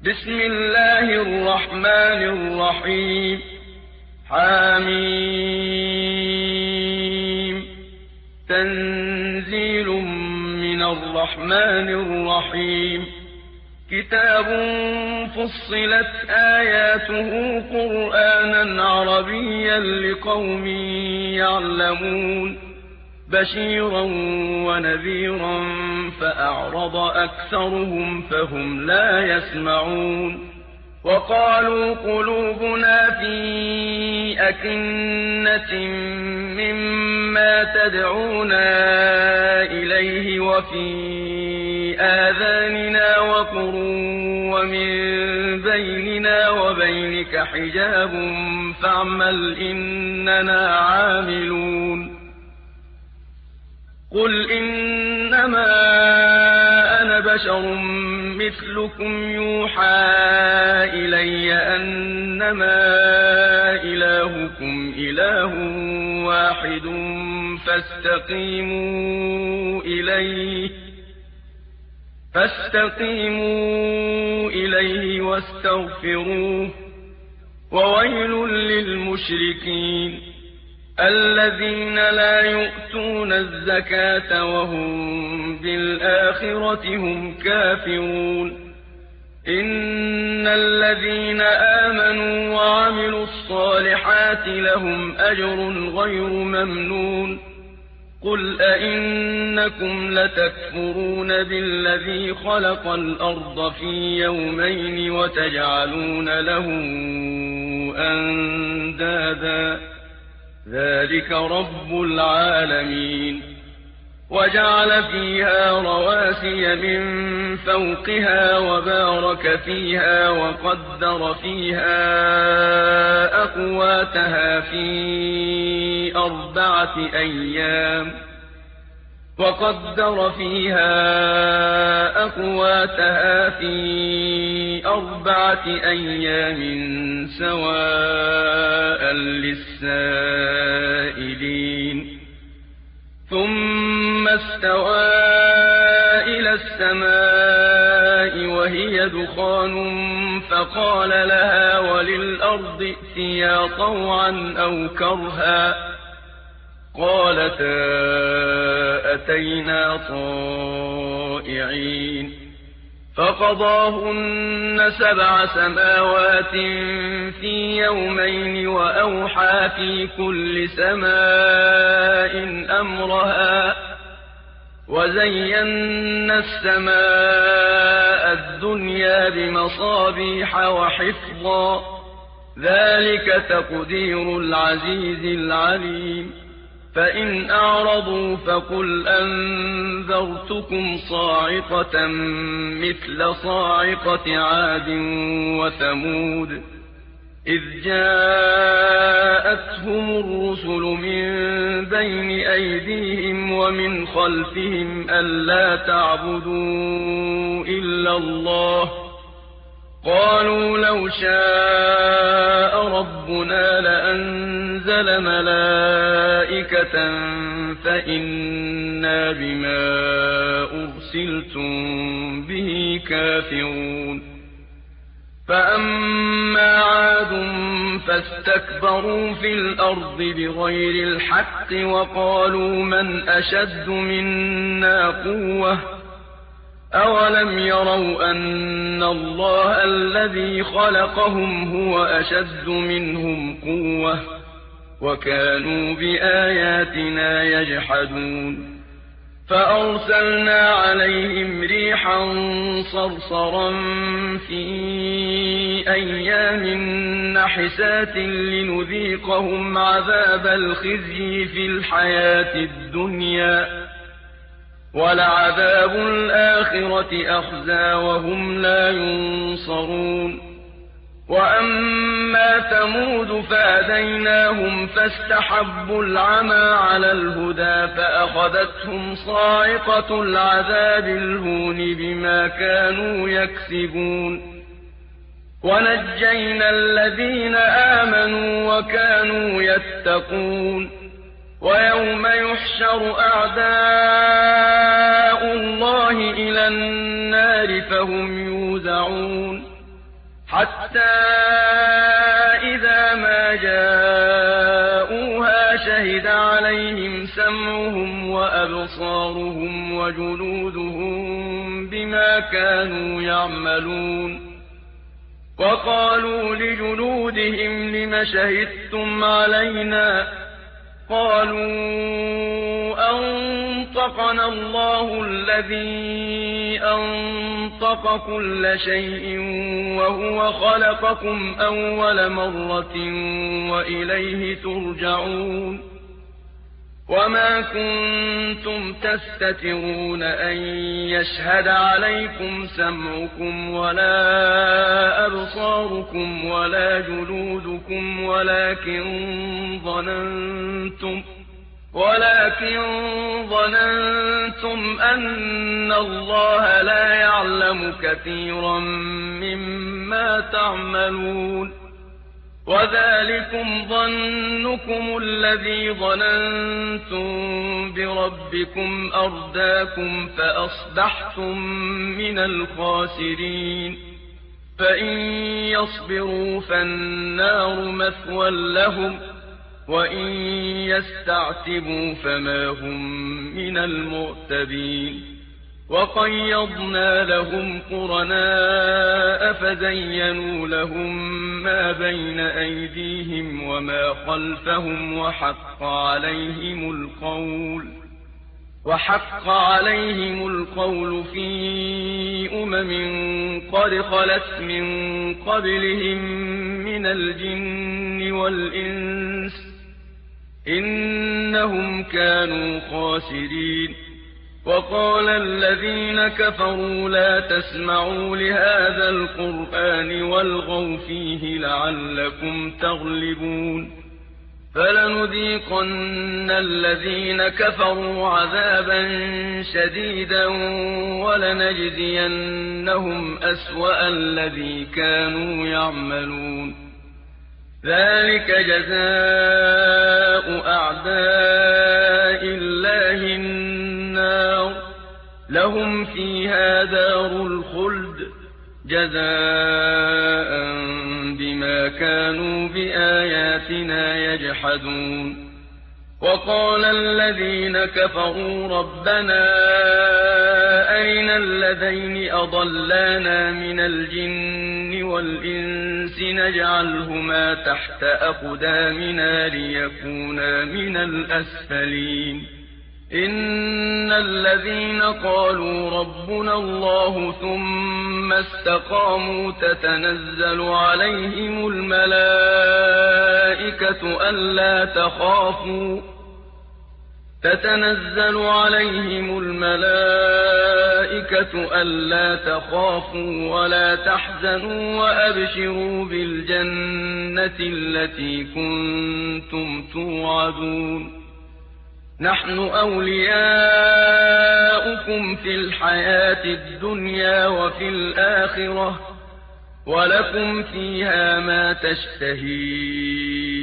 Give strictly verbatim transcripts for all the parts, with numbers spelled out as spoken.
بسم الله الرحمن الرحيم حميم تنزيل من الرحمن الرحيم كتاب فصلت آياته قرآنا عربيا لقوم يعلمون بشيرا ونذيرا فأعرض أكثرهم فهم لا يسمعون وقالوا قلوبنا في أكنة مما تدعونا إليه وفي آذاننا وقر ومن بيننا وبينك حجاب فاعمل إننا عاملون قل إنما أنا بشر مثلكم يوحى إلي أنما إلهكم إله واحد فاستقيموا إليه فاستقيموا إليه واستغفروه وويل للمشركين الذين لا يؤتون الزكاة وهم بالآخرة هم كافرون إن الذين آمنوا وعملوا الصالحات لهم أجر غير ممنون قل أئنكم لتكفرون بالذي خلق الأرض في يومين وتجعلون له أندادا ذلك رب العالمين وجعل فيها رواسي من فوقها وبارك فيها وقدر فيها أقواتها في أربعة أيام وقدر فيها أقواتها في أربعة أيام سواء للسائلين ثم استوى إلى السماء وهي دخان فقال لها وللأرض ائتيا طوعا أو كرها قالتا أتينا طائعين فقضاهن سبع سماوات في يومين وأوحى في كل سماء أمرها وزينا السماء الدنيا بمصابيح وحفظا ذلك تقدير العزيز العليم فإن أعرضوا فقل أنذرتكم صاعقة مثل صاعقة عاد وثمود إذ جاءتهم الرسل من بين أيديهم ومن خلفهم ألا تعبدوا إلا الله قالوا لو شاء ربنا لأنزل ملائكة فإنا بما أرسلتم به كافرون فأما عاد فاستكبروا في الأرض بغير الحق وقالوا من أشد منا قوة أولم يروا أن الله الذي خلقهم هو أشد منهم قوة وكانوا بآياتنا يجحدون فأرسلنا عليهم ريحا صرصرا في أيام نحسات لنذيقهم عذاب الخزي في الحياة الدنيا ولعذاب الآخرة أخزى وهم لا ينصرون وأما ثمود فهديناهم فاستحبوا العمى على الهدى فأخذتهم صاعقة العذاب الهون بما كانوا يكسبون ونجينا الذين آمنوا وكانوا يتقون ويوم يحشر أعداء الله إلى النار فهم يوزعون حتى إذا ما جاءوها شهد عليهم سمعهم وأبصارهم وجلودهم بما كانوا يعملون وقالوا لجلودهم لم شهدتم علينا قالوا أنطقنا الله الذي أنطق كل شيء وهو خلقكم أول مرة وإليه ترجعون وما كنتم تستترون أن يشهد عليكم سمعكم ولا أبصاركم ولا جلودكم ولكن ظننتم ولكن ظننتم أن الله لا يعلم كثيرا مما تعملون وذلكم ظنكم الذي ظننتم بربكم أرداكم فأصبحتم من الخاسرين فإن يصبروا فالنار مثوى لهم وإن يستعتبوا فما هم من المعتبين وقيضنا لهم قرناء فزينوا لهم ما بين أيديهم وما خلفهم وحق عليهم القول وحق عليهم القول في أمم قد خلت من قبلهم من الجن والإنس إنهم كانوا خاسرين وقال الذين كفروا لا تسمعوا لهذا القرآن والغوا فيه لعلكم تغلبون فلنذيقن الذين كفروا عذابا شديدا ولنجزينهم أسوأ الذي كانوا يعملون ذلك جزاء أعداء الله النار لهم فيها دار الخلد جزاء بما كانوا بآياتنا يجحدون وقال الذين كفروا ربنا أرنا الذين أضلانا من الجن والإنس نجعلهما تحت أقدامنا ليكونا من الأسفلين إن الذين قالوا ربنا الله ثم استقاموا تتنزل عليهم الملائكة ألا تخافوا تتنزل عليهم الملائكة ألا تخافوا ولا تحزنوا وأبشروا بالجنة التي كنتم توعدون نحن أولياؤكم في الحياة الدنيا وفي الآخرة ولكم فيها ما تشتهي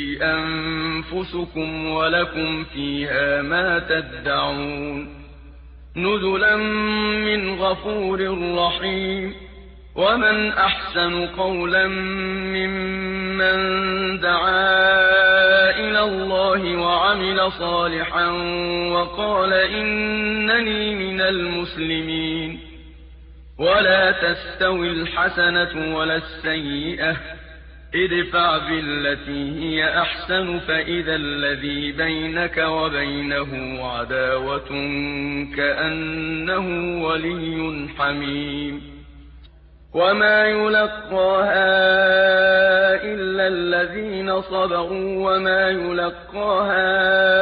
أنفسكم ولكم فيها ما تدعون نزلا من غفور رحيم ومن أحسن قولا ممن دعا إلى الله وعمل صالحا وقال إنني من المسلمين ولا تستوي الحسنة ولا السيئة ادفع بالتي هي أحسن فإذا الذي بينك وبينه عداوة كأنه ولي حميم وما يلقاها إلا الذين صبروا وما يلقاها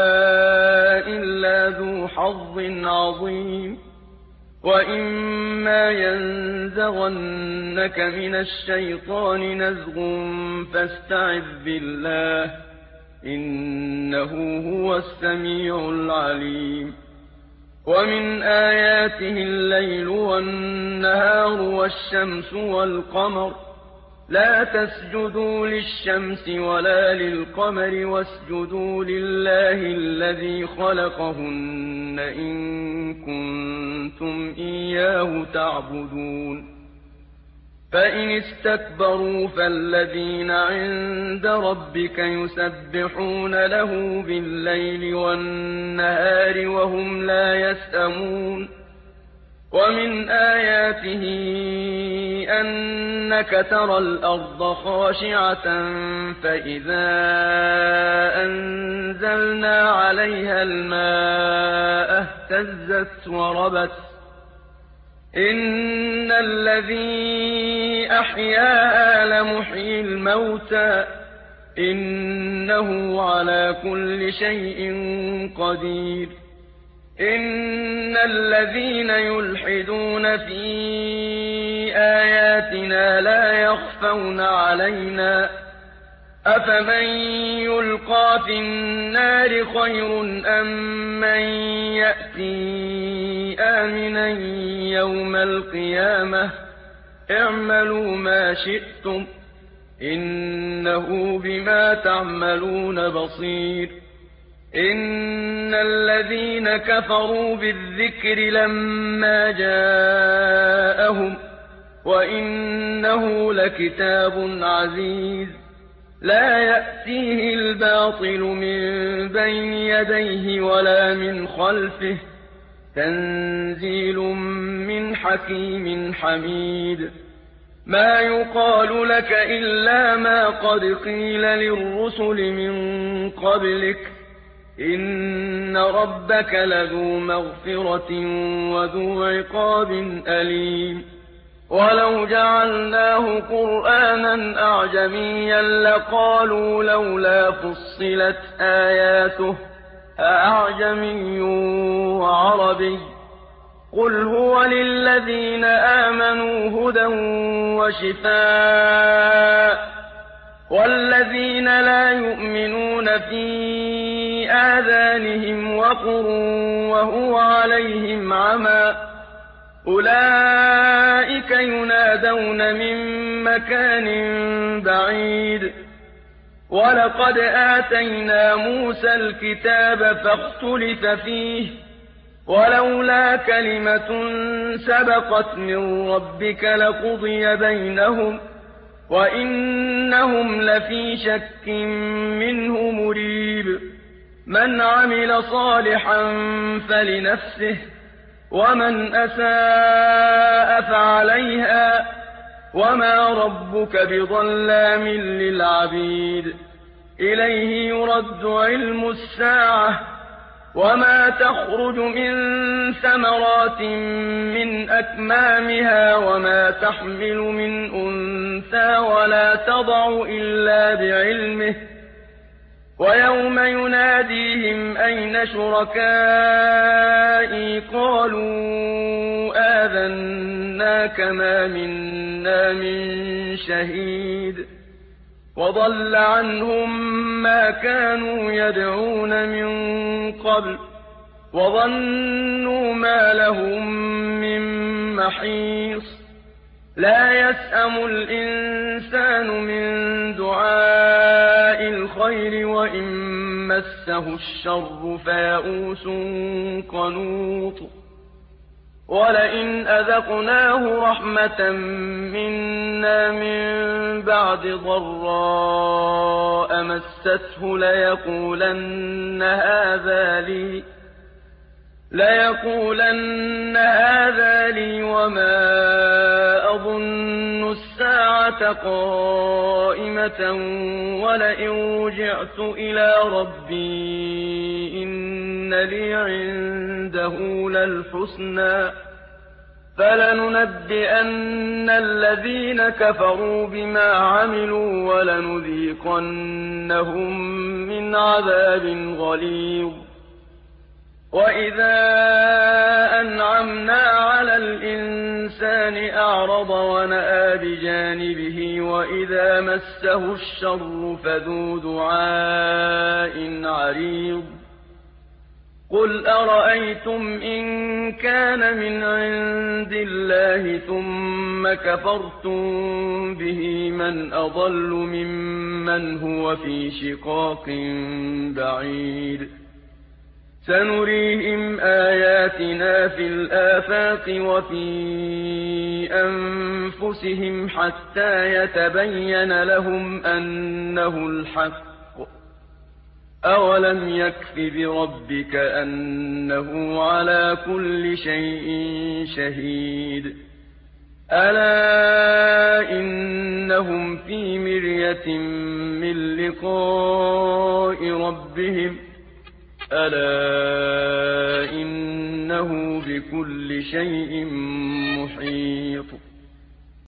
إلا ذو حظ عظيم وإما ينزغنك من الشيطان نزغ فاستعذ بالله إنه هو السميع العليم ومن آياته الليل والنهار والشمس والقمر لا تسجدوا للشمس ولا للقمر واسجدوا لله الذي خلقهن إن كنتم إياه تعبدون فإن استكبروا فالذين عند ربك يسبحون له بالليل والنهار وهم لا يسأمون ومن آياته أنك ترى الأرض خاشعة فإذا أنزلنا عليها الماء اهتزت وربت إن الذي أحياها لمحيي الموتى إنه على كل شيء قدير إن الذين يلحدون في آياتنا لا يخفون علينا أفمن يلقى في النار خير أم من يأتي آمنا يوم القيامة اعملوا ما شئتم إنه بما تعملون بصير إن الذين كفروا بالذكر لما جاءهم وإنه لكتاب عزيز لا يأتيه الباطل من بين يديه ولا من خلفه تنزيل من حكيم حميد ما يقال لك إلا ما قد قيل للرسل من قبلك إن ربك لذو مغفرة وذو عقاب أليم ولو جعلناه قرآنا أعجميا لقالوا لولا فصلت آياته أأعجمي وعربي قل هو للذين آمنوا هدى وشفاء والذين لا يؤمنون في آذانهم وقر وهو عليهم عمى أولئك ينادون من مكان بعيد ولقد آتينا موسى الكتاب فاختلف فيه ولولا كلمة سبقت من ربك لقضي بينهم وإنهم لفي شك منه مريب من عمل صالحا فلنفسه ومن أساء فعليها وما ربك بظلام للعبيد إليه يرد علم الساعة وما تخرج من ثمرات من أكمامها وما تحمل من أنثى ولا تضع إلا بعلمه ويوم يناديهم أين شركائي قالوا آذناك ما منا من شهيد وضل عنهم ما كانوا يدعون من قبل وظنوا ما لهم من محيص لا يسأم الإنسان من دعاء الخير وإن مسه الشر فيئوس قنوط ولئن أذقناه رحمة منا من بعد ضراء مسته ليقولن هذا لي ليقولن هذا لي وما أظن الساعة قائمة ولئن رجعت إلى ربي إن لي عنده للحسنى فلننبئن الذين كفروا بما عملوا ولنذيقنهم من عذاب غليظ وإذا أنعمنا على الإنسان أعرض ونأى بجانبه وإذا مسه الشر فذو دعاء عريض قل أرأيتم إن كان من عند الله ثم كفرتم به من أضل ممن هو في شقاق بعيد سنريهم آياتنا في الآفاق وفي أنفسهم حتى يتبين لهم أنه الحق. أولم يكف بربك أنه على كل شيء شهيد. ألا إنهم في مرية من لقاء ربهم ألا إنه بكل شيء محيط.